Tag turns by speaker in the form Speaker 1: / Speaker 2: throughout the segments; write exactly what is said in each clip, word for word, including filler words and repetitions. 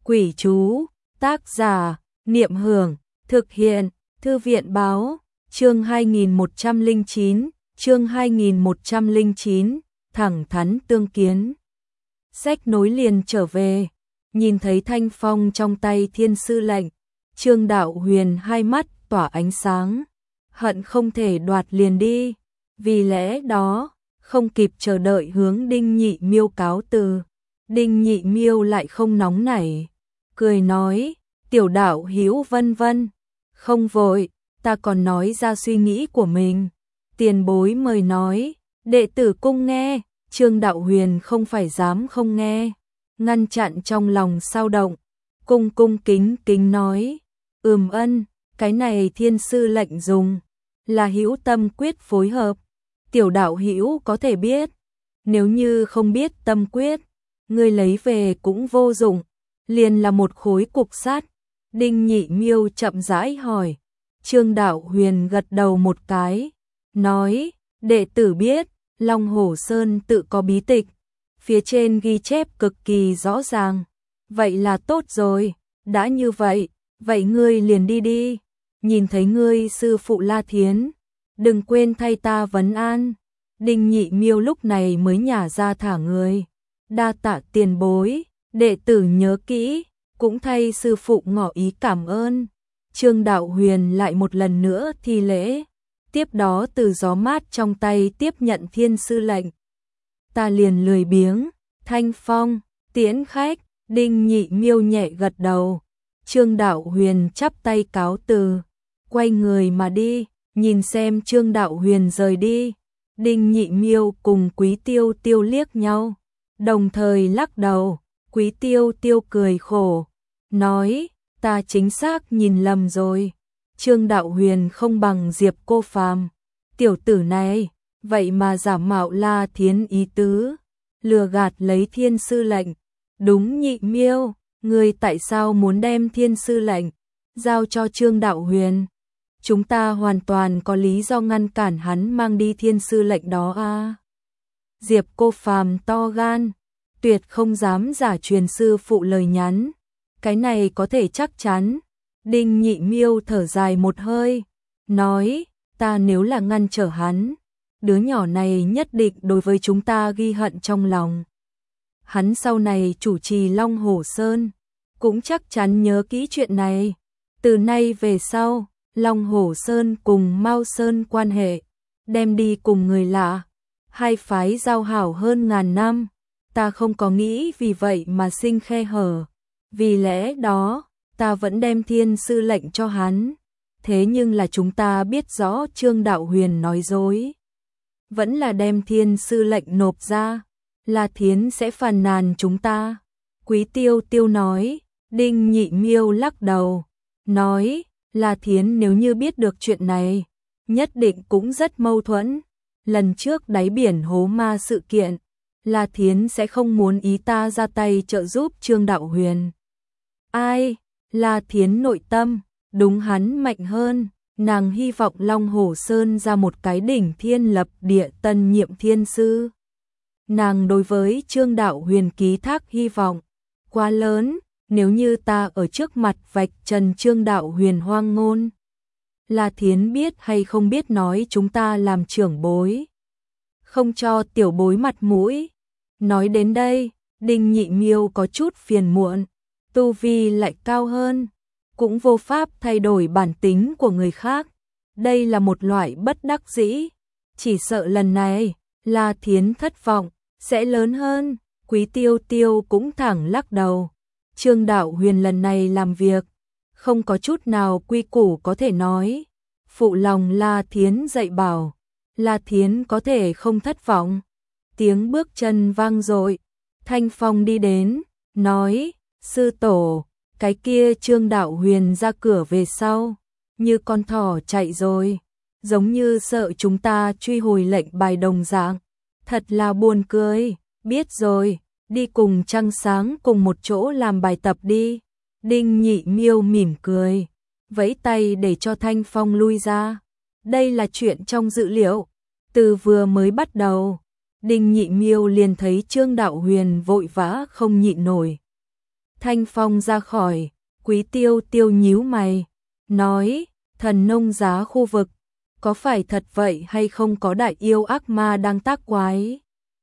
Speaker 1: Quỷ chú, tác giả, Niệm Hưởng, thực hiện, Thư viện báo, chương hai nghìn một trăm lẻ chín, chương hai nghìn một trăm lẻ chín, thẳng thắn tương kiến. Sách nối liền trở về, nhìn thấy thanh phong trong tay thiên sư lệnh, Trương Đạo Huyền hai mắt tỏa ánh sáng, hận không thể đoạt liền đi, vì lẽ đó, không kịp chờ đợi hướng Đinh Nhị Miêu cáo từ. Đinh Nhị Miêu lại không nóng nảy, cười nói, tiểu đạo hữu vân vân, không vội, ta còn nói ra suy nghĩ của mình. Tiền bối mời nói, đệ tử cung nghe. Trương Đạo Huyền không phải dám không nghe, ngăn chặn trong lòng sao động, cung cung kính kính nói, ừm ân, cái này thiên sư lệnh dùng, là hữu tâm quyết phối hợp, tiểu đạo hữu có thể biết, nếu như không biết tâm quyết, người lấy về cũng vô dụng, liền là một khối cục sắt. Đinh Nhị Miêu chậm rãi hỏi, Trương Đạo Huyền gật đầu một cái, nói, đệ tử biết, Long Hổ Sơn tự có bí tịch, phía trên ghi chép cực kỳ rõ ràng, vậy là tốt rồi, đã như vậy, vậy ngươi liền đi đi, nhìn thấy ngươi sư phụ La Thiến, đừng quên thay ta vấn an. Đinh Nhị Miêu lúc này mới nhả ra thả người, đa tạ tiền bối, đệ tử nhớ kỹ, cũng thay sư phụ ngỏ ý cảm ơn. Trương Đạo Huyền lại một lần nữa thi lễ, tiếp đó từ gió mát trong tay tiếp nhận thiên sư lệnh. Ta liền lười biếng, thanh phong, tiễn khách. Đinh Nhị Miêu nhẹ gật đầu, Trương Đạo Huyền chắp tay cáo từ, quay người mà đi. Nhìn xem Trương Đạo Huyền rời đi, Đinh Nhị Miêu cùng Quý Tiêu Tiêu liếc nhau, đồng thời lắc đầu. Quý Tiêu Tiêu cười khổ, nói, ta chính xác nhìn lầm rồi, Trương Đạo Huyền không bằng Diệp Cô Phàm, tiểu tử này, vậy mà giả mạo La Thiến ý tứ, lừa gạt lấy thiên sư lệnh. Đúng Nhị Miêu, ngươi tại sao muốn đem thiên sư lệnh giao cho Trương Đạo Huyền? Chúng ta hoàn toàn có lý do ngăn cản hắn mang đi thiên sư lệnh đó à? Diệp Cô Phàm to gan, tuyệt không dám giả truyền sư phụ lời nhắn, cái này có thể chắc chắn. Đinh Nhị Miêu thở dài một hơi, nói, ta nếu là ngăn trở hắn, đứa nhỏ này nhất định đối với chúng ta ghi hận trong lòng. Hắn sau này chủ trì Long Hổ Sơn, cũng chắc chắn nhớ kỹ chuyện này. Từ nay về sau, Long Hổ Sơn cùng Mao Sơn quan hệ, đem đi cùng người lạ, hai phái giao hảo hơn ngàn năm, ta không có nghĩ vì vậy mà sinh khe hở, vì lẽ đó, ta vẫn đem thiên sư lệnh cho hắn, thế nhưng là chúng ta biết rõ Trương Đạo Huyền nói dối, vẫn là đem thiên sư lệnh nộp ra, La Thiến sẽ phàn nàn chúng ta. Quý Tiêu Tiêu nói. Đinh Nhị Miêu lắc đầu, nói, La Thiến nếu như biết được chuyện này, nhất định cũng rất mâu thuẫn. Lần trước đáy biển hố ma sự kiện, La Thiến sẽ không muốn ý ta ra tay trợ giúp Trương Đạo Huyền. Ai? La Thiến nội tâm, đúng hắn mạnh hơn, nàng hy vọng Long Hổ Sơn ra một cái đỉnh thiên lập địa tân nhiệm thiên sư. Nàng đối với Trương Đạo Huyền ký thác hy vọng quá lớn, nếu như ta ở trước mặt vạch trần Trương Đạo Huyền hoang ngôn, La Thiến biết hay không biết nói chúng ta làm trưởng bối, không cho tiểu bối mặt mũi. Nói đến đây, Đinh Nhị Miêu có chút phiền muộn, tu vi lại cao hơn, cũng vô pháp thay đổi bản tính của người khác, đây là một loại bất đắc dĩ, chỉ sợ lần này, La Thiến thất vọng, sẽ lớn hơn. Quý Tiêu Tiêu cũng thẳng lắc đầu, Trương Đạo Huyền lần này làm việc, không có chút nào quy củ có thể nói, phụ lòng La Thiến dạy bảo, La Thiến có thể không thất vọng. Tiếng bước chân vang dội, Thanh Phong đi đến, nói, sư tổ, cái kia Trương Đạo Huyền ra cửa về sau, như con thỏ chạy rồi, giống như sợ chúng ta truy hồi lệnh bài đồng dạng, thật là buồn cười, biết rồi, đi cùng trăng sáng cùng một chỗ làm bài tập đi. Đinh Nhị Miêu mỉm cười, vẫy tay để cho Thanh Phong lui ra, đây là chuyện trong dự liệu, từ vừa mới bắt đầu. Đinh Nhị Miêu liền thấy Trương Đạo Huyền vội vã không nhịn nổi. thanh phong ra khỏi, Quý Tiêu Tiêu nhíu mày, nói, thần nông giá khu vực, có phải thật vậy hay không có đại yêu ác ma đang tác quái?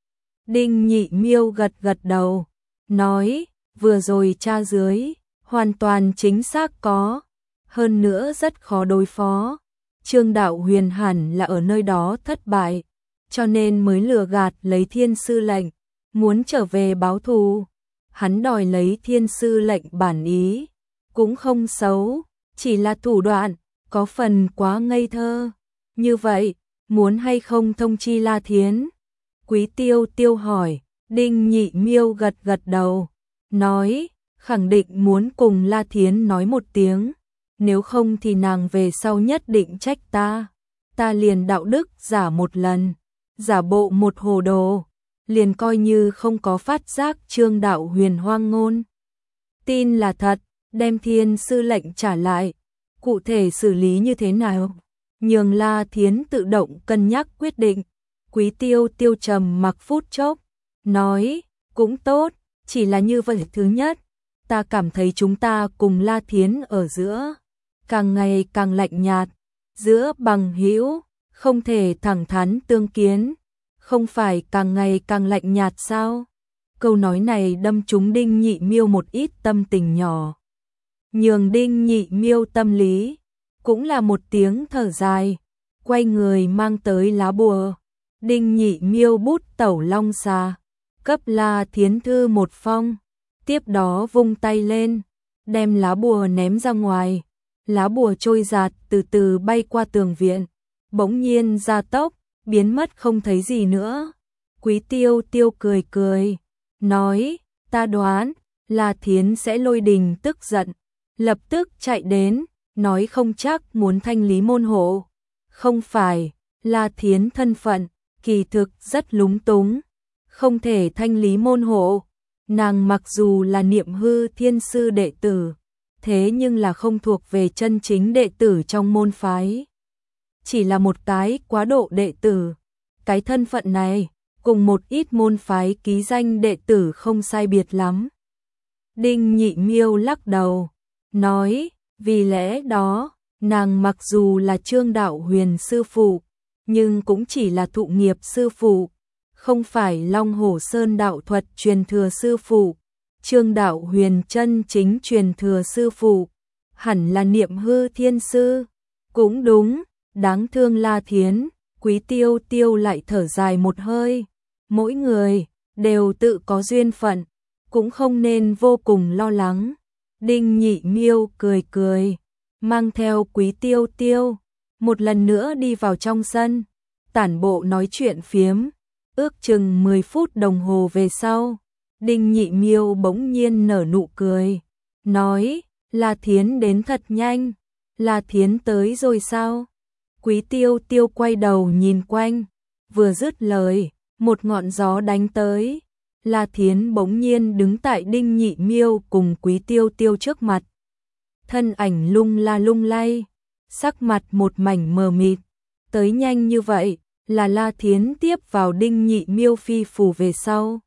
Speaker 1: Đinh Nhị Miêu gật gật đầu, nói, vừa rồi tra dưới, hoàn toàn chính xác có, hơn nữa rất khó đối phó. Trương Đạo Huyền hẳn là ở nơi đó thất bại, cho nên mới lừa gạt lấy thiên sư lệnh, muốn trở về báo thù. Hắn đòi lấy thiên sư lệnh bản ý, cũng không xấu, chỉ là thủ đoạn, có phần quá ngây thơ. Như vậy, muốn hay không thông chi La Thiến? Quý Tiêu Tiêu hỏi, Đinh Nhị Miêu gật gật đầu, nói, khẳng định muốn cùng La Thiến nói một tiếng, nếu không thì nàng về sau nhất định trách ta. Ta liền đạo đức giả một lần, giả bộ một hồ đồ, liền coi như không có phát giác Trương Đạo Huyền hoang ngôn. Tin là thật, đem thiên sư lệnh trả lại, cụ thể xử lý như thế nào? Nhường La Thiến tự động cân nhắc quyết định. Quý Tiêu Tiêu trầm mặc phút chốc, nói, cũng tốt, chỉ là như vậy. Thứ nhất, ta cảm thấy chúng ta cùng La Thiến ở giữa, càng ngày càng lạnh nhạt, giữa bằng hữu, không thể thẳng thắn tương kiến, không phải càng ngày càng lạnh nhạt sao? Câu nói này đâm trúng Đinh Nhị Miêu một ít tâm tình nhỏ. Nhường Đinh Nhị Miêu tâm lý, cũng là một tiếng thở dài, quay người mang tới lá bùa. Đinh Nhị Miêu bút tẩu long xà, cấp La Thiến thư một phong, tiếp đó vung tay lên, đem lá bùa ném ra ngoài. Lá bùa trôi giạt từ từ bay qua tường viện, bỗng nhiên gia tốc, biến mất không thấy gì nữa. Quý Tiêu Tiêu cười cười, nói, ta đoán, La Thiến sẽ lôi đình tức giận, lập tức chạy đến, nói không chắc muốn thanh lý môn hộ. Không phải, La Thiến thân phận, kỳ thực rất lúng túng, không thể thanh lý môn hộ. Nàng mặc dù là Niệm Hư Thiên Sư đệ tử, thế nhưng là không thuộc về chân chính đệ tử trong môn phái. Chỉ là một cái quá độ đệ tử. Cái thân phận này, cùng một ít môn phái ký danh đệ tử không sai biệt lắm. Đinh Nhị Miêu lắc đầu, nói, vì lẽ đó, nàng mặc dù là Trương Đạo Huyền sư phụ, nhưng cũng chỉ là thụ nghiệp sư phụ, không phải Long Hổ Sơn đạo thuật truyền thừa sư phụ. Trương Đạo Huyền chân chính truyền thừa sư phụ, hẳn là Niệm Hư Thiên Sư. Cũng đúng, đáng thương La Thiến. Quý Tiêu Tiêu lại thở dài một hơi, mỗi người đều tự có duyên phận, cũng không nên vô cùng lo lắng. Đinh Nhị Miêu cười cười, mang theo Quý Tiêu Tiêu, một lần nữa đi vào trong sân, tản bộ nói chuyện phiếm. Ước chừng mười phút đồng hồ về sau, Đinh Nhị Miêu bỗng nhiên nở nụ cười, nói, La Thiến đến thật nhanh, La Thiến tới rồi sao? Quý Tiêu Tiêu quay đầu nhìn quanh, vừa dứt lời, một ngọn gió đánh tới. La Thiến bỗng nhiên đứng tại Đinh Nhị Miêu cùng Quý Tiêu Tiêu trước mặt. Thân ảnh lung la lung lay, sắc mặt một mảnh mờ mịt. Tới nhanh như vậy, là La Thiến tiếp vào Đinh Nhị Miêu phi phủ về sau.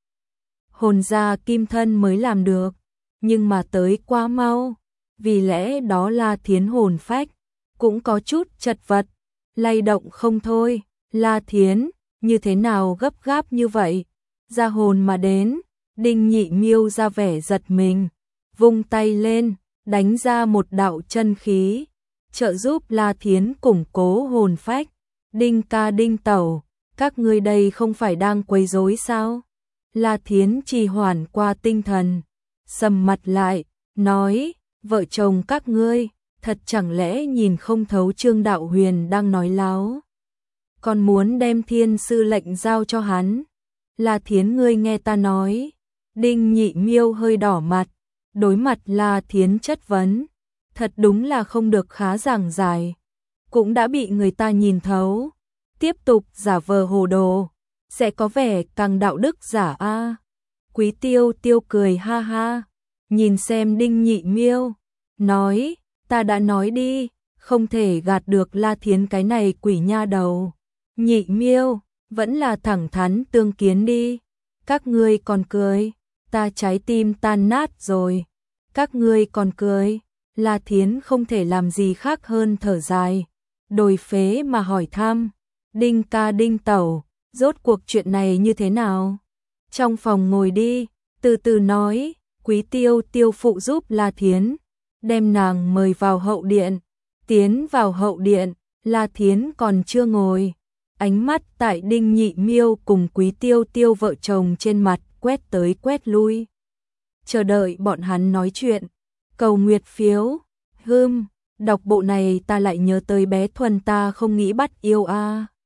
Speaker 1: Hồn gia kim thân mới làm được, nhưng mà tới quá mau, vì lẽ đó La Thiến hồn phách cũng có chút chật vật, lay động không thôi. La Thiến, như thế nào gấp gáp như vậy? Ra hồn mà đến. Đinh Nhị Miêu ra vẻ giật mình, vung tay lên, đánh ra một đạo chân khí, trợ giúp La Thiến củng cố hồn phách. Đinh ca Đinh tẩu, các ngươi đây không phải đang quấy rối sao? La Thiến trì hoãn qua tinh thần, sầm mặt lại, nói, vợ chồng các ngươi, thật chẳng lẽ nhìn không thấu Trương Đạo Huyền đang nói láo? Còn muốn đem thiên sư lệnh giao cho hắn? La Thiến ngươi nghe ta nói. Đinh Nhị Miêu hơi đỏ mặt, đối mặt La Thiến chất vấn, thật đúng là không được khá giảng giải, cũng đã bị người ta nhìn thấu, tiếp tục giả vờ hồ đồ, sẽ có vẻ càng đạo đức giả a. Quý Tiêu Tiêu cười ha ha, nhìn xem Đinh Nhị Miêu, nói, ta đã nói đi, không thể gạt được La Thiến cái này quỷ nha đầu. Nhị Miêu, vẫn là thẳng thắn tương kiến đi, các ngươi còn cười, ta trái tim tan nát rồi. Các ngươi còn cười. La Thiến không thể làm gì khác hơn thở dài. Đồi phế mà hỏi thăm. Đinh ca Đinh tẩu, rốt cuộc chuyện này như thế nào? Trong phòng ngồi đi, từ từ nói. Quý Tiêu Tiêu phụ giúp La Thiến, đem nàng mời vào hậu điện. Tiến vào hậu điện, La Thiến còn chưa ngồi. Ánh mắt tại Đinh Nhị Miêu cùng Quý Tiêu Tiêu vợ chồng trên mặt quét tới quét lui. Chờ đợi bọn hắn nói chuyện. Cầu nguyệt phiếu. Hưm, đọc bộ này ta lại nhớ tới bé Thuần ta không nghĩ bắt yêu a.